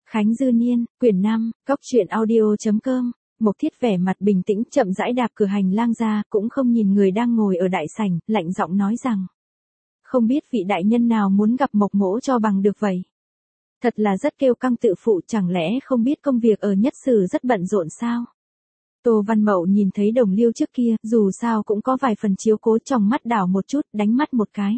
Khánh Dư Niên, quyển 5, Cóc truyện audio.com. Mộc Thiết vẻ mặt bình tĩnh chậm rãi đạp cửa hành lang ra, cũng không nhìn người đang ngồi ở đại sảnh, lạnh giọng nói rằng: không biết vị đại nhân nào muốn gặp Mộc mỗ cho bằng được vậy. Thật là rất kiêu căng tự phụ, chẳng lẽ không biết công việc ở Nhất Sử rất bận rộn sao? Tô Văn Mậu nhìn thấy Đồng Liêu trước kia, dù sao cũng có vài phần chiếu cố, trong mắt đảo một chút, đánh mắt một cái.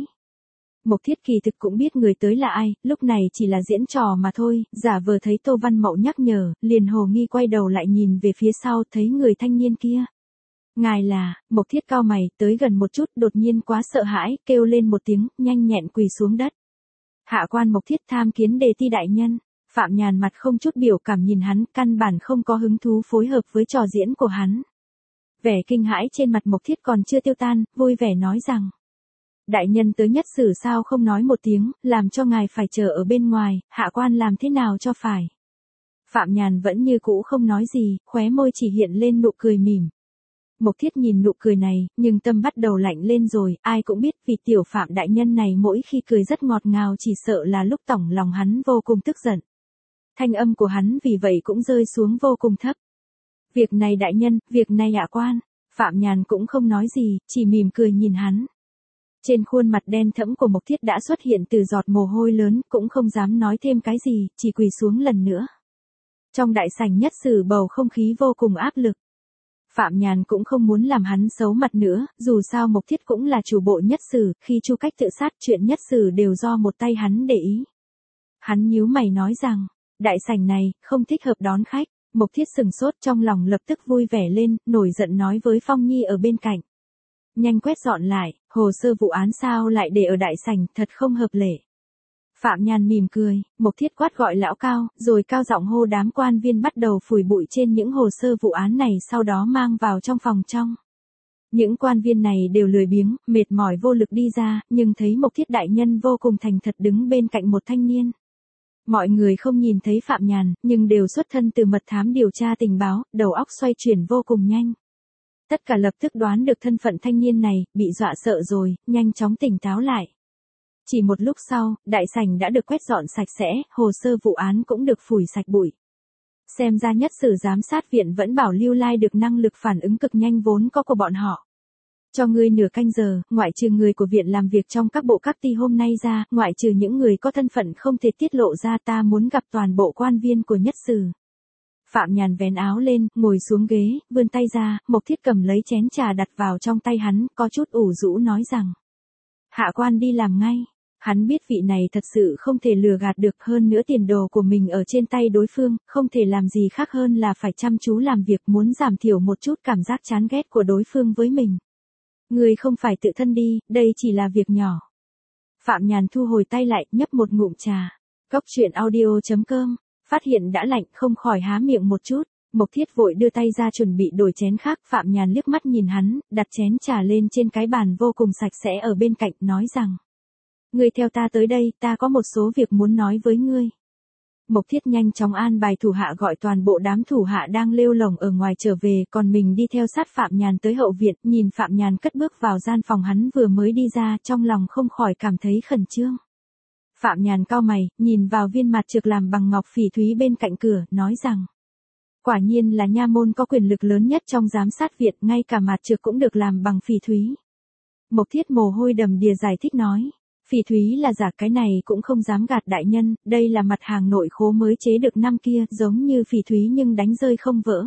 Mộc Thiết kỳ thực cũng biết người tới là ai, lúc này chỉ là diễn trò mà thôi, giả vờ thấy Tô Văn Mậu nhắc nhở, liền hồ nghi quay đầu lại nhìn về phía sau, thấy người thanh niên kia. Ngài là, Mộc Thiết cau mày, tới gần một chút, đột nhiên quá sợ hãi, kêu lên một tiếng, nhanh nhẹn quỳ xuống đất. Hạ quan Mộc Thiết tham kiến Đề Ti đại nhân. Phạm Nhàn mặt không chút biểu cảm nhìn hắn, căn bản không có hứng thú phối hợp với trò diễn của hắn. Vẻ kinh hãi trên mặt Mộc Thiết còn chưa tiêu tan, vui vẻ nói rằng: đại nhân tới Nhất Sử sao không nói một tiếng, làm cho ngài phải chờ ở bên ngoài, hạ quan làm thế nào cho phải. Phạm Nhàn vẫn như cũ không nói gì, khóe môi chỉ hiện lên nụ cười mỉm. Mộc Thiết nhìn nụ cười này, nhưng tâm bắt đầu lạnh lên rồi, ai cũng biết vì tiểu Phạm đại nhân này mỗi khi cười rất ngọt ngào, chỉ sợ là lúc tỏng lòng hắn vô cùng tức giận. Thanh âm của hắn vì vậy cũng rơi xuống vô cùng thấp. Việc này đại nhân, việc này hạ quan. Phạm Nhàn cũng không nói gì, chỉ mỉm cười nhìn hắn. Trên khuôn mặt đen thẫm của Mộc Thiết đã xuất hiện từ giọt mồ hôi lớn, cũng không dám nói thêm cái gì, chỉ quỳ xuống lần nữa. Trong đại sảnh Nhất Sử bầu không khí vô cùng áp lực. Phạm Nhàn cũng không muốn làm hắn xấu mặt nữa, dù sao Mộc Thiết cũng là chủ bộ Nhất Sử, khi Chu Cách tự sát chuyện Nhất Sử đều do một tay hắn để ý. Hắn nhíu mày nói rằng: đại sảnh này, không thích hợp đón khách. Mộc Thiết sừng sốt, trong lòng lập tức vui vẻ lên, nổi giận nói với Phong Nhi ở bên cạnh: nhanh quét dọn lại, hồ sơ vụ án sao lại để ở đại sảnh, thật không hợp lệ. Phạm Nhàn mỉm cười, Mộc Thiết quát gọi lão Cao, rồi cao giọng hô đám quan viên bắt đầu phủi bụi trên những hồ sơ vụ án này, sau đó mang vào trong phòng trong. Những quan viên này đều lười biếng, mệt mỏi vô lực đi ra, nhưng thấy Mộc Thiết đại nhân vô cùng thành thật đứng bên cạnh một thanh niên. Mọi người không nhìn thấy Phạm Nhàn, nhưng đều xuất thân từ mật thám điều tra tình báo, đầu óc xoay chuyển vô cùng nhanh. Tất cả lập tức đoán được thân phận thanh niên này, bị dọa sợ rồi, nhanh chóng tỉnh táo lại. Chỉ một lúc sau, đại sảnh đã được quét dọn sạch sẽ, hồ sơ vụ án cũng được phủi sạch bụi. Xem ra Nhất Sử giám sát viện vẫn bảo lưu lai được năng lực phản ứng cực nhanh vốn có của bọn họ. Cho ngươi nửa canh giờ, ngoại trừ người của viện làm việc trong các bộ các ty hôm nay ra, ngoại trừ những người có thân phận không thể tiết lộ ra, ta muốn gặp toàn bộ quan viên của Nhất Sử. Phạm Nhàn vén áo lên, ngồi xuống ghế, vươn tay ra, Mộc Thiết cầm lấy chén trà đặt vào trong tay hắn, có chút ủ rũ nói rằng: hạ quan đi làm ngay. Hắn biết vị này thật sự không thể lừa gạt được, hơn nữa tiền đồ của mình ở trên tay đối phương, không thể làm gì khác hơn là phải chăm chú làm việc, muốn giảm thiểu một chút cảm giác chán ghét của đối phương với mình. Người không phải tự thân đi, đây chỉ là việc nhỏ. Phạm Nhàn thu hồi tay lại, nhấp một ngụm trà. Cóc truyện audio.com. Phát hiện đã lạnh, không khỏi há miệng một chút. Mộc Thiết vội đưa tay ra chuẩn bị đổi chén khác. Phạm Nhàn liếc mắt nhìn hắn, đặt chén trà lên trên cái bàn vô cùng sạch sẽ ở bên cạnh, nói rằng: ngươi theo ta tới đây, ta có một số việc muốn nói với ngươi. Mộc Thiết nhanh chóng an bài thủ hạ gọi toàn bộ đám thủ hạ đang lêu lổng ở ngoài trở về, còn mình đi theo sát Phạm Nhàn tới hậu viện, nhìn Phạm Nhàn cất bước vào gian phòng hắn vừa mới đi ra, trong lòng không khỏi cảm thấy khẩn trương. Phạm Nhàn cau mày, nhìn vào viên mạt trược làm bằng ngọc phỉ thúy bên cạnh cửa, nói rằng: quả nhiên là nha môn có quyền lực lớn nhất trong giám sát viện, ngay cả mạt trược cũng được làm bằng phỉ thúy. Mộc Thiết mồ hôi đầm đìa giải thích nói: phỉ thúy là giả, cái này cũng không dám gạt đại nhân, đây là mặt hàng nội khố mới chế được năm kia, giống như phỉ thúy nhưng đánh rơi không vỡ.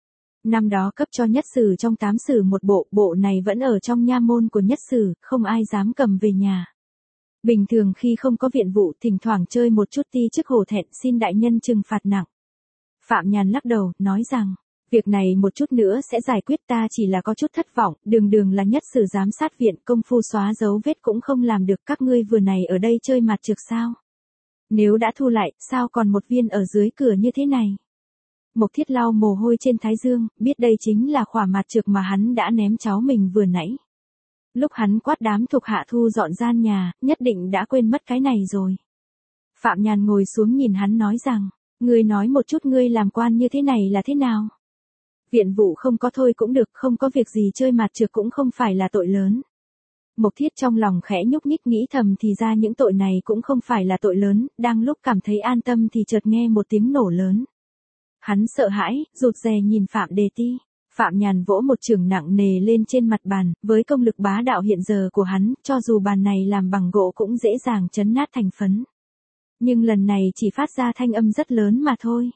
Năm đó cấp cho Nhất Sử trong 8 sử một bộ, bộ này vẫn ở trong nha môn của Nhất Sử, không ai dám cầm về nhà. Bình thường khi không có viện vụ, thỉnh thoảng chơi một chút ti chức hổ thẹn, xin đại nhân trừng phạt nặng. Phạm Nhàn lắc đầu, nói rằng: việc này một chút nữa sẽ giải quyết, ta chỉ là có chút thất vọng, đường là Nhất Sử giám sát viện, công phu xóa dấu vết cũng không làm được, các ngươi vừa này ở đây chơi mặt trược sao? Nếu đã thu lại, sao còn một viên ở dưới cửa như thế này? Mộc Thiết lau mồ hôi trên thái dương, biết đây chính là khỏa mặt trược mà hắn đã ném cháu mình vừa nãy. Lúc hắn quát đám thuộc hạ thu dọn gian nhà, nhất định đã quên mất cái này rồi. Phạm Nhàn ngồi xuống nhìn hắn nói rằng: ngươi nói một chút, ngươi làm quan như thế này là thế nào? Viện vụ không có thôi cũng được, không có việc gì chơi mặt trược cũng không phải là tội lớn. Mộc Thiết trong lòng khẽ nhúc nhích nghĩ thầm thì ra những tội này cũng không phải là tội lớn, đang lúc cảm thấy an tâm thì chợt nghe một tiếng nổ lớn. Hắn sợ hãi, rụt rè nhìn Phạm Đề Ti. Phạm Nhàn vỗ một chưởng nặng nề lên trên mặt bàn, với công lực bá đạo hiện giờ của hắn, cho dù bàn này làm bằng gỗ cũng dễ dàng chấn nát thành phấn. Nhưng lần này chỉ phát ra thanh âm rất lớn mà thôi.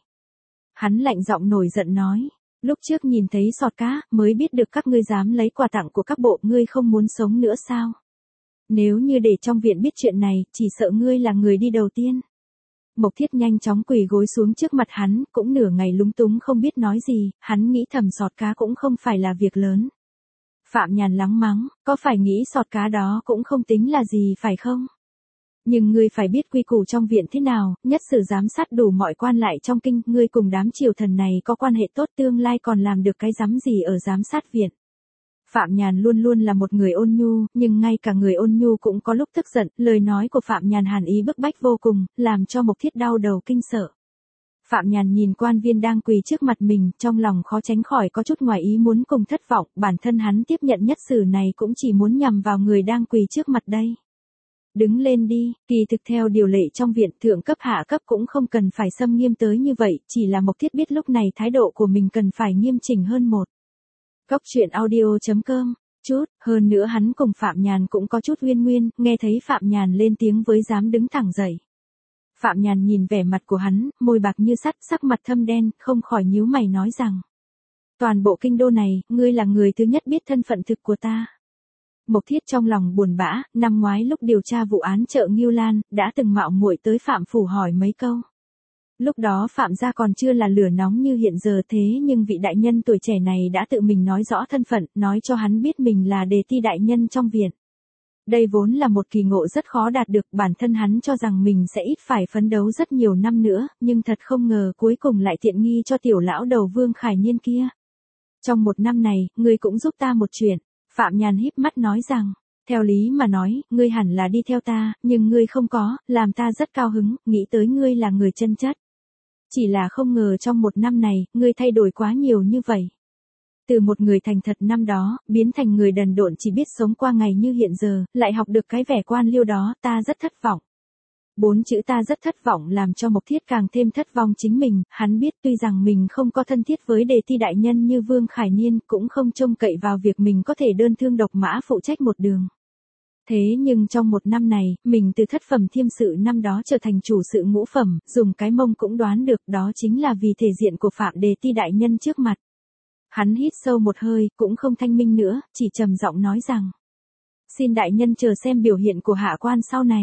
Hắn lạnh giọng nổi giận nói, lúc trước nhìn thấy sọt cá, mới biết được các ngươi dám lấy quà tặng của các bộ, ngươi không muốn sống nữa sao? Nếu như để trong viện biết chuyện này, chỉ sợ ngươi là người đi đầu tiên. Mộc Thiết nhanh chóng quỳ gối xuống trước mặt hắn, cũng nửa ngày lúng túng không biết nói gì, hắn nghĩ thầm sọt cá cũng không phải là việc lớn. Phạm Nhàn lắng mắng, có phải nghĩ sọt cá đó cũng không tính là gì phải không? Nhưng ngươi phải biết quy củ trong viện thế nào, nhất sử giám sát đủ mọi quan lại trong kinh, ngươi cùng đám triều thần này có quan hệ tốt, tương lai còn làm được cái rắm gì ở giám sát viện. Phạm Nhàn luôn luôn là một người ôn nhu, nhưng ngay cả người ôn nhu cũng có lúc tức giận, lời nói của Phạm Nhàn hàn ý bức bách vô cùng, làm cho Mộc Thiết đau đầu kinh sợ. Phạm Nhàn nhìn quan viên đang quỳ trước mặt mình, trong lòng khó tránh khỏi có chút ngoài ý muốn cùng thất vọng, bản thân hắn tiếp nhận nhất sử này cũng chỉ muốn nhằm vào người đang quỳ trước mặt đây. Đứng lên đi, kỳ thực theo điều lệ trong viện, thượng cấp hạ cấp cũng không cần phải xâm nghiêm tới như vậy, chỉ là Mộc Thiết biết lúc này thái độ của mình cần phải nghiêm chỉnh hơn một. Cóc truyện audio.com, hơn nữa hắn cùng Phạm Nhàn cũng có chút uyên nguyên, nghe thấy Phạm Nhàn lên tiếng với dám đứng thẳng dậy. Phạm Nhàn nhìn vẻ mặt của hắn, môi bạc như sắt, sắc mặt thâm đen, không khỏi nhíu mày nói rằng. Toàn bộ kinh đô này, ngươi là người thứ nhất biết thân phận thực của ta. Mộc Thiết trong lòng buồn bã, năm ngoái lúc điều tra vụ án chợ Ngưu Lan, đã từng mạo muội tới Phạm phủ hỏi mấy câu. Lúc đó Phạm gia còn chưa là lửa nóng như hiện giờ, thế nhưng vị đại nhân tuổi trẻ này đã tự mình nói rõ thân phận, nói cho hắn biết mình là Đề Ti đại nhân trong viện. Đây vốn là một kỳ ngộ rất khó đạt được, bản thân hắn cho rằng mình sẽ ít phải phấn đấu rất nhiều năm nữa, nhưng thật không ngờ cuối cùng lại tiện nghi cho tiểu lão đầu Vương Khải Niên kia. Trong một năm này, ngươi cũng giúp ta một chuyện. Phạm Nhàn híp mắt nói rằng, theo lý mà nói, ngươi hẳn là đi theo ta, nhưng ngươi không có, làm ta rất cao hứng, nghĩ tới ngươi là người chân chất. Chỉ là không ngờ trong một năm này, ngươi thay đổi quá nhiều như vậy. Từ một người thành thật năm đó, biến thành người đần độn chỉ biết sống qua ngày như hiện giờ, lại học được cái vẻ quan liêu đó, ta rất thất vọng. 4 chữ ta rất thất vọng làm cho Mộc Thiết càng thêm thất vọng chính mình, hắn biết tuy rằng mình không có thân thiết với Đề Ti đại nhân như Vương Khải Niên, cũng không trông cậy vào việc mình có thể đơn thương độc mã phụ trách một đường. Thế nhưng trong một năm này, mình từ thất phẩm thiêm sự năm đó trở thành chủ sự ngũ phẩm, dùng cái mông cũng đoán được đó chính là vì thể diện của Phạm Đề Ti đại nhân trước mặt. Hắn hít sâu một hơi, cũng không thanh minh nữa, chỉ trầm giọng nói rằng. Xin đại nhân chờ xem biểu hiện của hạ quan sau này.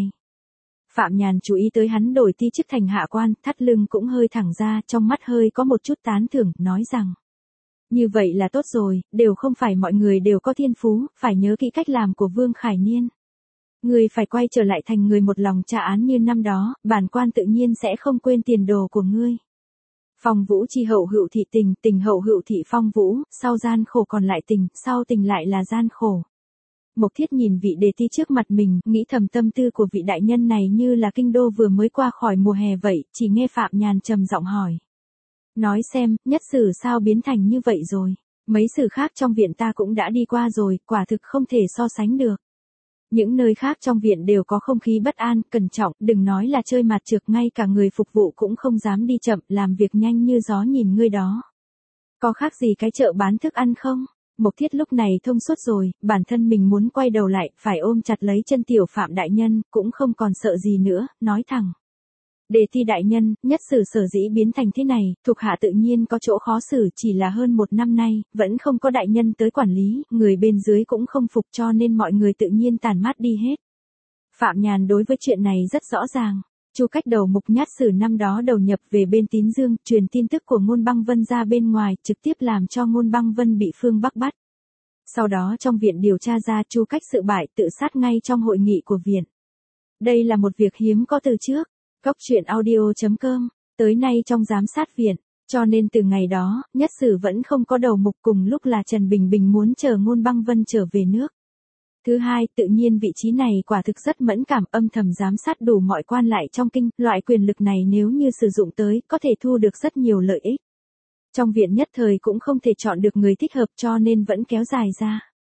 Phạm Nhàn chú ý tới hắn đổi ti chức thành hạ quan, thắt lưng cũng hơi thẳng ra, trong mắt hơi có một chút tán thưởng, nói rằng. Như vậy là tốt rồi, đều không phải mọi người đều có thiên phú, phải nhớ kỹ cách làm của Vương Khải Niên. Người phải quay trở lại thành người một lòng tra án như năm đó, bản quan tự nhiên sẽ không quên tiền đồ của ngươi. Phong vũ chi hậu hữu thị tình, tình hậu hữu thị phong vũ, sau gian khổ còn lại tình, sau tình lại là gian khổ. Mộc Thiết nhìn vị Đề Ti trước mặt mình, nghĩ thầm tâm tư của vị đại nhân này như là kinh đô vừa mới qua khỏi mùa hè vậy, chỉ nghe Phạm Nhàn trầm giọng hỏi. Nói xem, nhất sử sao biến thành như vậy rồi, mấy sử khác trong viện ta cũng đã đi qua rồi, quả thực không thể so sánh được. Những nơi khác trong viện đều có không khí bất an, cẩn trọng, đừng nói là chơi mặt trược, ngay cả người phục vụ cũng không dám đi chậm, làm việc nhanh như gió nhìn ngươi đó. Có khác gì cái chợ bán thức ăn không? Mộc Thiết lúc này thông suốt rồi, bản thân mình muốn quay đầu lại, phải ôm chặt lấy chân tiểu Phạm đại nhân, cũng không còn sợ gì nữa, nói thẳng. Đề Ti đại nhân, nhất sử sở dĩ biến thành thế này, thuộc hạ tự nhiên có chỗ khó xử, chỉ là hơn một năm nay, vẫn không có đại nhân tới quản lý, người bên dưới cũng không phục cho nên mọi người tự nhiên tàn mát đi hết. Phạm Nhàn đối với chuyện này rất rõ ràng. Chu Cách đầu mục Nhát Sử năm đó đầu nhập về bên Tín Dương, truyền tin tức của Ngôn Băng Vân ra bên ngoài, trực tiếp làm cho Ngôn Băng Vân bị Phương Bắc bắt. Sau đó trong viện điều tra ra Chu Cách sự bại tự sát ngay trong hội nghị của viện. Đây là một việc hiếm có từ trước. Cóc truyện audio.com, tới nay trong giám sát viện, cho nên từ ngày đó, Nhất Sử vẫn không có đầu mục, cùng lúc là Trần Bình Bình muốn chờ Ngôn Băng Vân trở về nước. Thứ hai, tự nhiên vị trí này quả thực rất mẫn cảm, âm thầm giám sát đủ mọi quan lại trong kinh, loại quyền lực này nếu như sử dụng tới, có thể thu được rất nhiều lợi ích. Trong viện nhất thời cũng không thể chọn được người thích hợp cho nên vẫn kéo dài ra.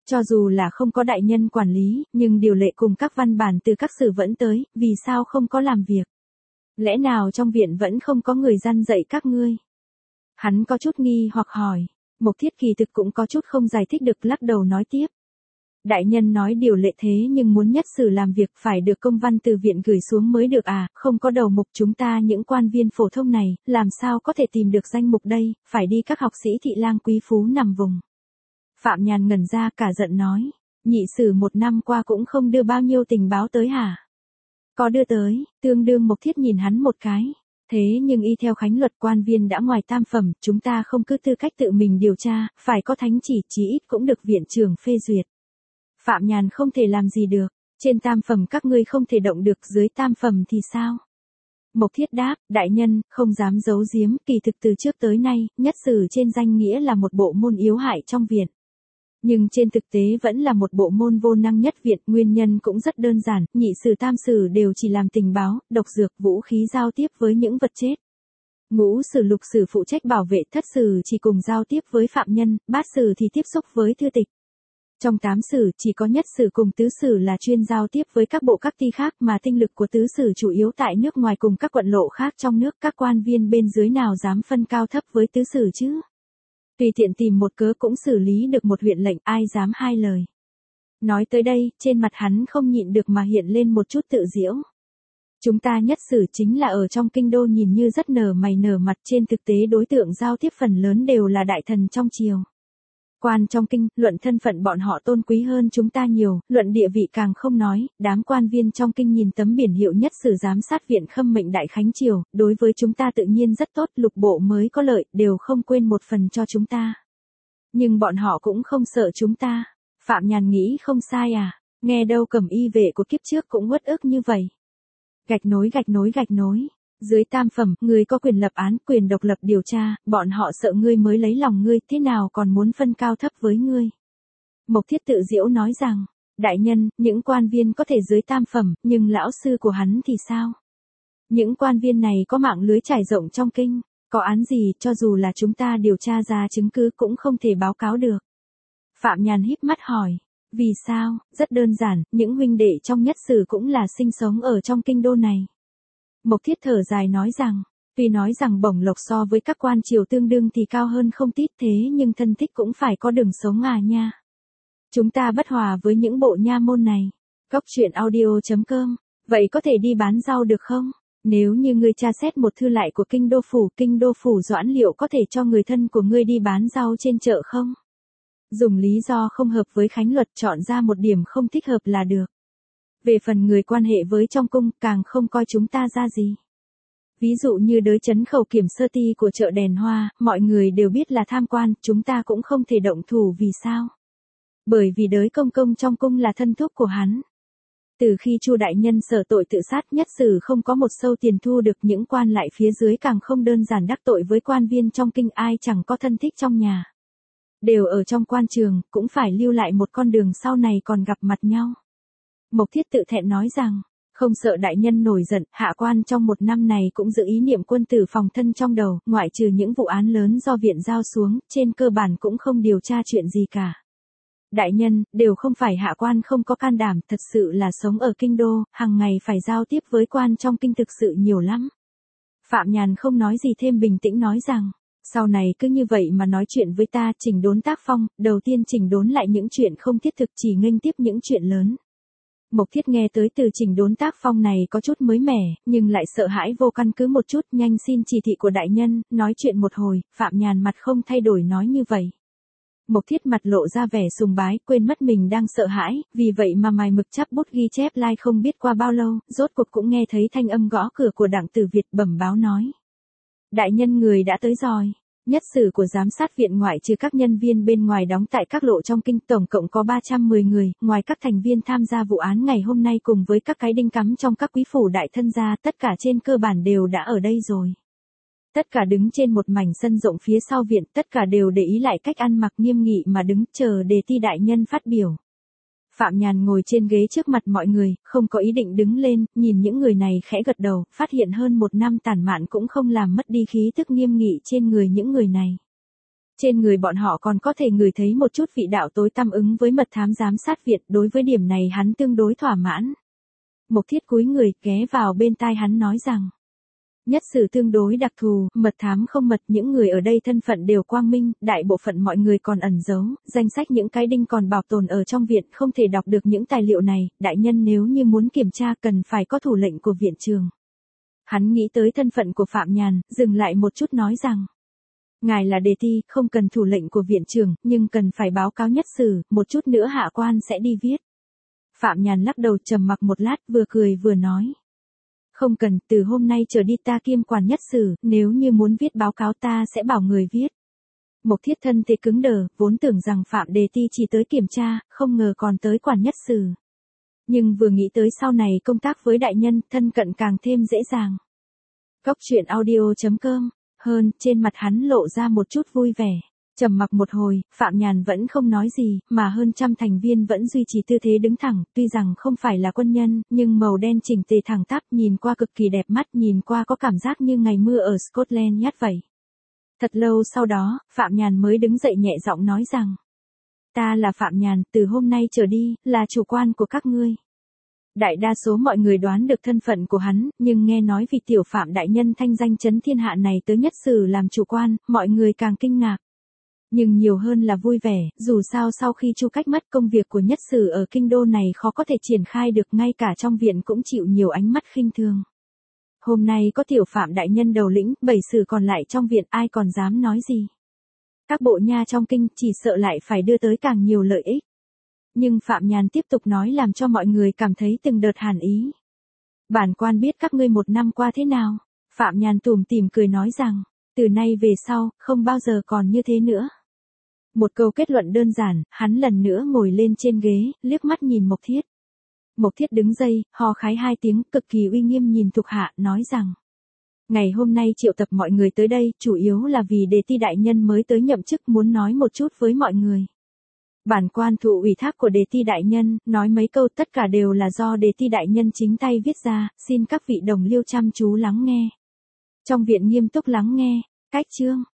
Cho dù là không có đại nhân quản lý, nhưng điều lệ cùng các văn bản từ các sử vẫn tới, vì sao không có làm việc? Lẽ nào trong viện vẫn không có người răn dạy các ngươi? Hắn có chút nghi hoặc hỏi. Mục Thiết kỳ thực cũng có chút không giải thích được, lắc đầu nói tiếp. Đại nhân nói điều lệ thế nhưng muốn nhất sử làm việc phải được công văn từ viện gửi xuống mới được à, không có đầu mục chúng ta những quan viên phổ thông này, làm sao có thể tìm được danh mục đây, phải đi các học sĩ thị lang quý phú nằm vùng. Phạm Nhàn ngẩn ra cả giận nói, nhị sử 1 năm qua cũng không đưa bao nhiêu tình báo tới hả? Có đưa tới, tương đương Mục Thiết nhìn hắn một cái. Thế nhưng y theo khánh luật quan viên đã ngoài tam phẩm, chúng ta không cứ tư cách tự mình điều tra, phải có thánh chỉ chí ít cũng được viện trưởng phê duyệt. Phạm Nhàn không thể làm gì được, trên tam phẩm các ngươi không thể động được, dưới tam phẩm thì sao? Mục Thiết đáp, đại nhân, không dám giấu giếm, kỳ thực từ trước tới nay, nhất sử trên danh nghĩa là một bộ môn yếu hại trong viện. Nhưng trên thực tế vẫn là một bộ môn vô năng nhất viện, nguyên nhân cũng rất đơn giản, nhị sử tam sử đều chỉ làm tình báo, độc dược, vũ khí giao tiếp với những vật chết. Ngũ sử lục sử phụ trách bảo vệ, thất sử chỉ cùng giao tiếp với phạm nhân, bát sử thì tiếp xúc với thư tịch. Trong 8 sử chỉ có nhất sử cùng tứ sử là chuyên giao tiếp với các bộ các ty khác, mà tinh lực của tứ sử chủ yếu tại nước ngoài cùng các quận lộ khác trong nước, các quan viên bên dưới nào dám phân cao thấp với tứ sử chứ? Tùy tiện tìm một cớ cũng xử lý được một huyện lệnh, ai dám hai lời. Nói tới đây, trên mặt hắn không nhịn được mà hiện lên một chút tự giễu. Chúng ta nhất sử chính là ở trong kinh đô nhìn như rất nở mày nở mặt, trên thực tế đối tượng giao tiếp phần lớn đều là đại thần trong triều. Quan trong kinh, luận thân phận bọn họ tôn quý hơn chúng ta nhiều, luận địa vị càng không nói, đám quan viên trong kinh nhìn tấm biển hiệu nhất sử giám sát viện khâm mệnh đại khánh triều, đối với chúng ta tự nhiên rất tốt, lục bộ mới có lợi, đều không quên một phần cho chúng ta. Nhưng bọn họ cũng không sợ chúng ta. Phạm Nhàn nghĩ không sai à, nghe đâu Cẩm Y vệ của kiếp trước cũng uất ức như vậy. Gạch nối. Dưới tam phẩm, ngươi có quyền lập án, quyền độc lập điều tra, bọn họ sợ ngươi mới lấy lòng ngươi, thế nào còn muốn phân cao thấp với ngươi. Mục Thiết tự giễu nói rằng, đại nhân, những quan viên có thể dưới tam phẩm, nhưng lão sư của hắn thì sao? Những quan viên này có mạng lưới trải rộng trong kinh, có án gì cho dù là chúng ta điều tra ra chứng cứ cũng không thể báo cáo được. Phạm Nhàn híp mắt hỏi, vì sao? Rất đơn giản, những huynh đệ trong nhất sử cũng là sinh sống ở trong kinh đô này. Mục Thiết thở dài nói rằng, tuy nói rằng bổng lộc so với các quan triều tương đương thì cao hơn không tít, thế nhưng thân thích cũng phải có đường sống à nha. Chúng ta bất hòa với những bộ nha môn này. Cóc truyện audio.com, vậy có thể đi bán rau được không? Nếu như ngươi tra xét một thư lại của kinh đô phủ Doãn liệu có thể cho người thân của ngươi đi bán rau trên chợ không? Dùng lý do không hợp với khánh luật chọn ra một điểm không thích hợp là được. Về phần người quan hệ với trong cung, càng không coi chúng ta ra gì. Ví dụ như đới trấn khẩu kiểm sơ ty của chợ đèn hoa, mọi người đều biết là tham quan, chúng ta cũng không thể động thủ, vì sao? Bởi vì đới công công trong cung là thân thúc của hắn. Từ khi Chu đại nhân sở tội tự sát, nhất sử không có một xu tiền thu được, những quan lại phía dưới càng không đơn giản đắc tội với quan viên trong kinh, ai chẳng có thân thích trong nhà. Đều ở trong quan trường, cũng phải lưu lại một con đường sau này còn gặp mặt nhau. Mục Thiết tự thẹn nói rằng, không sợ đại nhân nổi giận, hạ quan trong 1 năm này cũng giữ ý niệm quân tử phòng thân trong đầu, ngoại trừ những vụ án lớn do viện giao xuống, trên cơ bản cũng không điều tra chuyện gì cả. Đại nhân, đều không phải hạ quan không có can đảm, thật sự là sống ở kinh đô, hàng ngày phải giao tiếp với quan trong kinh thực sự nhiều lắm. Phạm Nhàn không nói gì thêm, bình tĩnh nói rằng, sau này cứ như vậy mà nói chuyện với ta, chỉnh đốn tác phong, đầu tiên chỉnh đốn lại những chuyện không thiết thực, chỉ nghênh tiếp những chuyện lớn. Mục Thiết nghe tới từ chỉnh đốn tác phong này có chút mới mẻ, nhưng lại sợ hãi vô căn cứ một chút, nhanh xin chỉ thị của đại nhân, nói chuyện một hồi, Phạm Nhàn mặt không thay đổi nói như vậy. Mục Thiết mặt lộ ra vẻ sùng bái, quên mất mình đang sợ hãi, vì vậy mà mài mực chắp bút ghi chép like không biết qua bao lâu, rốt cuộc cũng nghe thấy thanh âm gõ cửa của Đặng Tử Việt bẩm báo nói. Đại nhân, người đã tới rồi. Nhất sử của giám sát viện ngoại trừ các nhân viên bên ngoài đóng tại các lộ trong kinh, tổng cộng có 310 người, ngoài các thành viên tham gia vụ án ngày hôm nay cùng với các cái đinh cắm trong các quý phủ đại thân gia, tất cả trên cơ bản đều đã ở đây rồi. Tất cả đứng trên một mảnh sân rộng phía sau viện, tất cả đều để ý lại cách ăn mặc nghiêm nghị mà đứng chờ đề thi đại nhân phát biểu. Phạm Nhàn ngồi trên ghế trước mặt mọi người, không có ý định đứng lên, nhìn những người này khẽ gật đầu, phát hiện hơn 1 năm tản mạn cũng không làm mất đi khí tức nghiêm nghị trên người những người này. Trên người bọn họ còn có thể ngửi thấy một chút vị đạo tối tăm ứng với mật thám giám sát Việt, đối với điểm này hắn tương đối thỏa mãn. Mộc Thiết cúi người ghé vào bên tai hắn nói rằng, nhất sử tương đối đặc thù, mật thám không mật, những người ở đây thân phận đều quang minh, đại bộ phận mọi người còn ẩn giấu, danh sách những cái đinh còn bảo tồn ở trong viện, không thể đọc được những tài liệu này, đại nhân nếu như muốn kiểm tra cần phải có thủ lệnh của viện trường. Hắn nghĩ tới thân phận của Phạm Nhàn, dừng lại một chút nói rằng, ngài là đề ti, không cần thủ lệnh của viện trưởng, nhưng cần phải báo cáo nhất sử, một chút nữa hạ quan sẽ đi viết. Phạm Nhàn lắc đầu trầm mặc một lát, vừa cười vừa nói. Không cần, từ hôm nay trở đi ta kiêm quản nhất sử, nếu như muốn viết báo cáo ta sẽ bảo người viết. Mộc Thiết thân thể cứng đờ, vốn tưởng rằng Phạm đề ti chỉ tới kiểm tra, không ngờ còn tới quản nhất sử. Nhưng vừa nghĩ tới sau này công tác với đại nhân, thân cận càng thêm dễ dàng. Góc truyện audio.com, hơn, trên mặt hắn lộ ra một chút vui vẻ. Trầm mặc một hồi, Phạm Nhàn vẫn không nói gì, mà hơn trăm thành viên vẫn duy trì tư thế đứng thẳng, tuy rằng không phải là quân nhân, nhưng màu đen chỉnh tề thẳng tắp, nhìn qua cực kỳ đẹp mắt, nhìn qua có cảm giác như ngày mưa ở Scotland Yard vậy. Thật lâu sau đó, Phạm Nhàn mới đứng dậy nhẹ giọng nói rằng, ta là Phạm Nhàn, từ hôm nay trở đi, là chủ quan của các ngươi. Đại đa số mọi người đoán được thân phận của hắn, nhưng nghe nói vì tiểu Phạm đại nhân thanh danh chấn thiên hạ này tới nhất sử làm chủ quan, mọi người càng kinh ngạc. Nhưng nhiều hơn là vui vẻ, dù sao sau khi Chu Cách mất, công việc của nhất sử ở kinh đô này khó có thể triển khai được, ngay cả trong viện cũng chịu nhiều ánh mắt khinh thường. Hôm nay có tiểu Phạm đại nhân đầu lĩnh, 7 sử còn lại trong viện, ai còn dám nói gì. Các bộ nha trong kinh chỉ sợ lại phải đưa tới càng nhiều lợi ích. Nhưng Phạm Nhàn tiếp tục nói làm cho mọi người cảm thấy từng đợt hàn ý. Bản quan biết các ngươi một năm qua thế nào. Phạm Nhàn tủm tỉm cười nói rằng, từ nay về sau, không bao giờ còn như thế nữa. Một câu kết luận đơn giản, hắn lần nữa ngồi lên trên ghế, liếc mắt nhìn Mộc Thiết. Mộc Thiết đứng dậy, ho khái 2 tiếng, cực kỳ uy nghiêm nhìn thuộc hạ, nói rằng, ngày hôm nay triệu tập mọi người tới đây, chủ yếu là vì đề ti đại nhân mới tới nhậm chức, muốn nói một chút với mọi người. Bản quan thụ ủy thác của đề ti đại nhân, nói mấy câu tất cả đều là do đề ti đại nhân chính tay viết ra, xin các vị đồng liêu chăm chú lắng nghe. Trong viện nghiêm túc lắng nghe, cách chương.